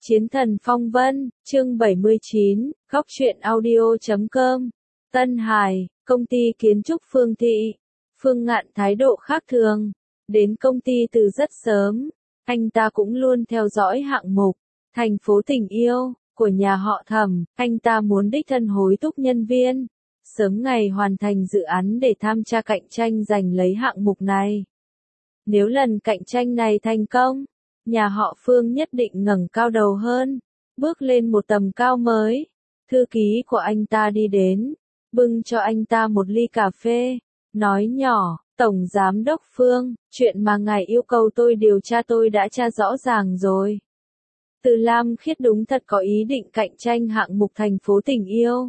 Chiến thần phong vân, chương 79, góc truyện audio.com. Tân Hải, công ty kiến trúc Phương Thị. Phương Ngạn thái độ khác thường. Đến công ty từ rất sớm. Anh ta cũng luôn theo dõi hạng mục Thành phố Tình Yêu của nhà họ Thẩm. Anh ta muốn đích thân hối thúc nhân viên sớm ngày hoàn thành dự án để tham gia cạnh tranh giành lấy hạng mục này. Nếu lần cạnh tranh này thành công, nhà họ Phương nhất định ngẩng cao đầu hơn, bước lên một tầm cao mới. Thư ký của anh ta đi đến, bưng cho anh ta một ly cà phê, nói nhỏ, Tổng Giám đốc Phương, chuyện mà ngài yêu cầu tôi điều tra tôi đã tra rõ ràng rồi. Từ Lam Khiết đúng thật có ý định cạnh tranh hạng mục Thành phố Tình Yêu.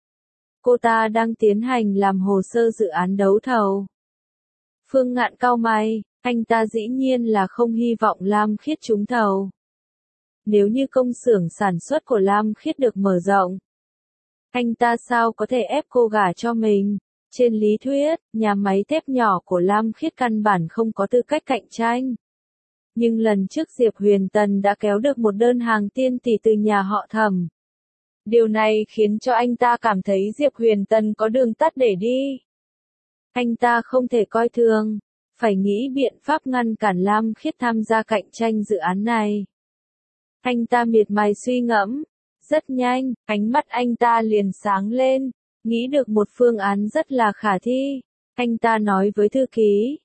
Cô ta đang tiến hành làm hồ sơ dự án đấu thầu. Phương Ngạn cau mày. Anh ta dĩ nhiên là không hy vọng Lam Khiết trúng thầu. Nếu như công xưởng sản xuất của Lam Khiết được mở rộng, anh ta sao có thể ép cô gả cho mình? Trên lý thuyết, nhà máy thép nhỏ của Lam Khiết căn bản không có tư cách cạnh tranh. Nhưng lần trước Diệp Huyền Tần đã kéo được một đơn hàng tiên tỷ từ nhà họ Thẩm. Điều này khiến cho anh ta cảm thấy Diệp Huyền Tần có đường tắt để đi. Anh ta không thể coi thường. Phải nghĩ biện pháp ngăn cản Lam Khiết tham gia cạnh tranh dự án này. Anh ta miệt mài suy ngẫm. Rất nhanh, ánh mắt anh ta liền sáng lên, nghĩ được một phương án rất là khả thi. Anh ta nói với thư ký,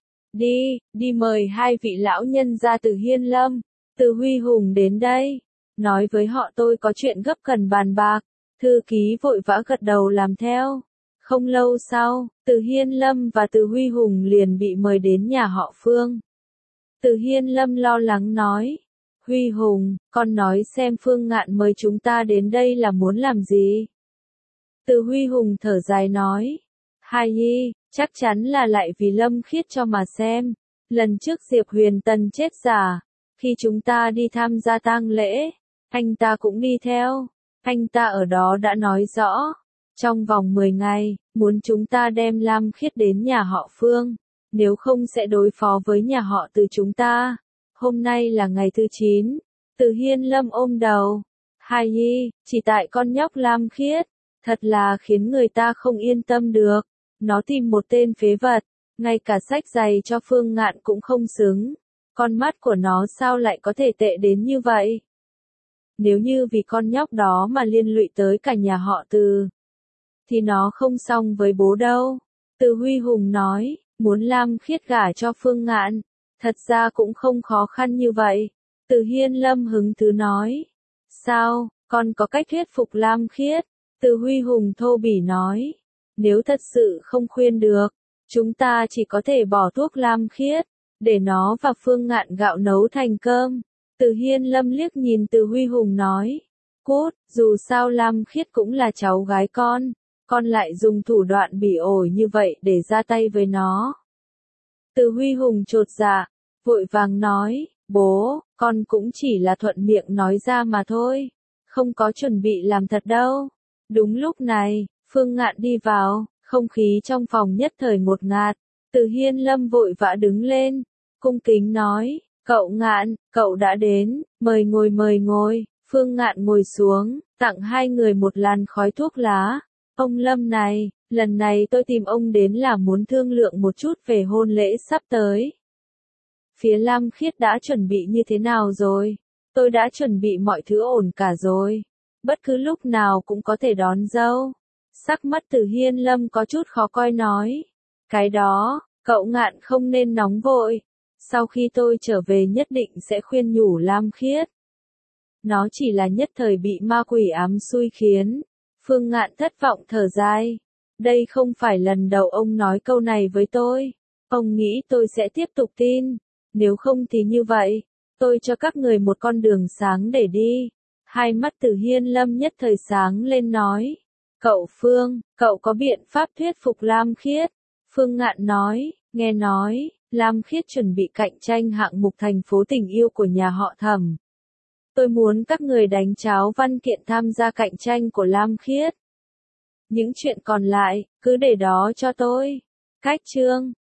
đi mời hai vị lão nhân ra từ Hiên Lâm, từ Huy Hùng đến đây. Nói với họ tôi có chuyện gấp cần bàn bạc. Thư ký vội vã gật đầu làm theo. Không lâu sau, Từ Hiên Lâm và Từ Huy Hùng liền bị mời đến nhà họ Phương. Từ Hiên Lâm lo lắng nói, Huy Hùng, con nói xem Phương Ngạn mời chúng ta đến đây là muốn làm gì? Từ Huy Hùng thở dài nói, Hai Nhi, chắc chắn là lại vì Lâm Khiết cho mà xem. Lần trước Diệp Huyền Tần chết giả, khi chúng ta đi tham gia tang lễ, anh ta cũng đi theo. Anh ta ở đó đã nói rõ. Trong vòng 10 ngày, muốn chúng ta đem Lam Khiết đến nhà họ Phương, nếu không sẽ đối phó với nhà họ Từ chúng ta. Hôm nay là ngày thứ 9, Từ Hiên Lâm ôm đầu. Hai Nhi, chỉ tại con nhóc Lam Khiết, thật là khiến người ta không yên tâm được. Nó tìm một tên phế vật, ngay cả sách giày cho Phương Ngạn cũng không xứng. Con mắt của nó sao lại có thể tệ đến như vậy? Nếu như vì con nhóc đó mà liên lụy tới cả nhà họ Từ, thì nó không xong với bố đâu. Từ Huy Hùng nói, muốn Lam Khiết gả cho Phương Ngạn, thật ra cũng không khó khăn như vậy. Từ Hiên Lâm hứng thú nói, sao, con có cách thuyết phục Lam Khiết? Từ Huy Hùng thô bỉ nói, nếu thật sự không khuyên được, chúng ta chỉ có thể bỏ thuốc Lam Khiết, để nó và Phương Ngạn gạo nấu thành cơm. Từ Hiên Lâm liếc nhìn Từ Huy Hùng nói, cút, dù sao Lam Khiết cũng là cháu gái con lại dùng thủ đoạn bỉ ổi như vậy để ra tay với nó. Từ Huy Hùng chột dạ, vội vàng nói, bố, con cũng chỉ là thuận miệng nói ra mà thôi, không có chuẩn bị làm thật đâu. Đúng lúc này, Phương Ngạn đi vào, không khí trong phòng nhất thời ngột ngạt. Từ Hiên Lâm vội vã đứng lên, cung kính nói, cậu Ngạn, cậu đã đến, mời ngồi. Phương Ngạn ngồi xuống, tặng hai người một làn khói thuốc lá. Ông Lâm này, lần này tôi tìm ông đến là muốn thương lượng một chút về hôn lễ sắp tới. Phía Lam Khiết đã chuẩn bị như thế nào rồi? Tôi đã chuẩn bị mọi thứ ổn cả rồi. Bất cứ lúc nào cũng có thể đón dâu. Sắc mắt Từ Hiên Lâm có chút khó coi nói. Cái đó, cậu Ngạn không nên nóng vội. Sau khi tôi trở về nhất định sẽ khuyên nhủ Lam Khiết. Nó chỉ là nhất thời bị ma quỷ ám xui khiến. Phương Ngạn thất vọng thở dài. Đây không phải lần đầu ông nói câu này với tôi. Ông nghĩ tôi sẽ tiếp tục tin. Nếu không thì như vậy, tôi cho các người một con đường sáng để đi. Hai mắt Từ Hiên Lâm nhất thời sáng lên nói. Cậu Phương, cậu có biện pháp thuyết phục Lam Khiết? Phương Ngạn nói, nghe nói, Lam Khiết chuẩn bị cạnh tranh hạng mục Thành phố Tình Yêu của nhà họ Thẩm. Tôi muốn các người đánh cháo văn kiện tham gia cạnh tranh của Lam Khiết. Những chuyện còn lại, cứ để đó cho tôi. Cách chương